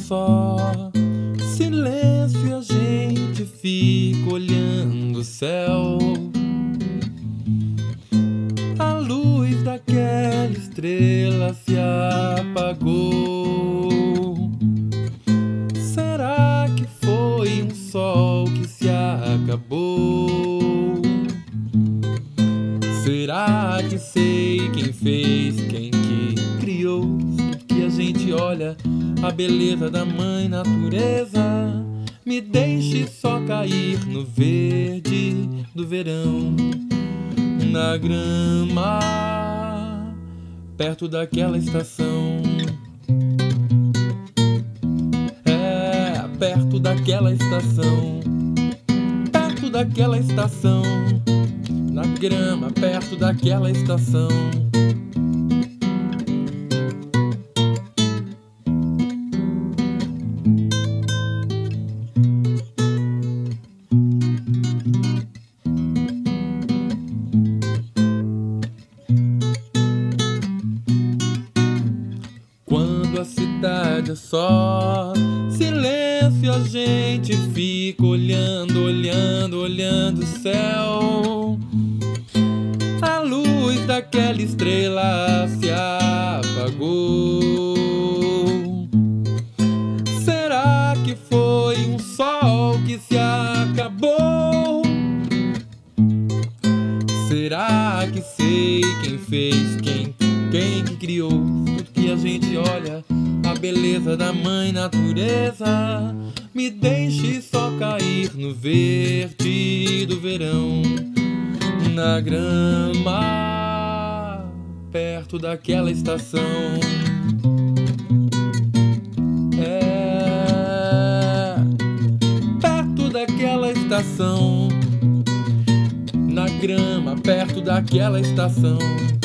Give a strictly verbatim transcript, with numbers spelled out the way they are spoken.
só. Silêncio e a gente fica olhando o céu. A luz daquela estrela se apagou. Será que foi um sol que se acabou? Será que sei quem fez, quem que criou? Que a gente olha a beleza da mãe natureza. Me deixe só cair no verde do verão, na grama, perto daquela estação. É, perto daquela estação, perto daquela estação, na grama, perto daquela estação. Quando a cidade é só silêncio, a gente fica olhando, olhando, olhando o céu. A luz daquela estrela se apagou. Será que foi um sol que se acabou? Será que sei quem fez, quem, quem que criou? Tudo que a gente olha, a beleza da mãe natureza. Me deixe só cair no verde do verão, na grama, perto daquela estação. É, perto daquela estação, na grama, perto daquela estação.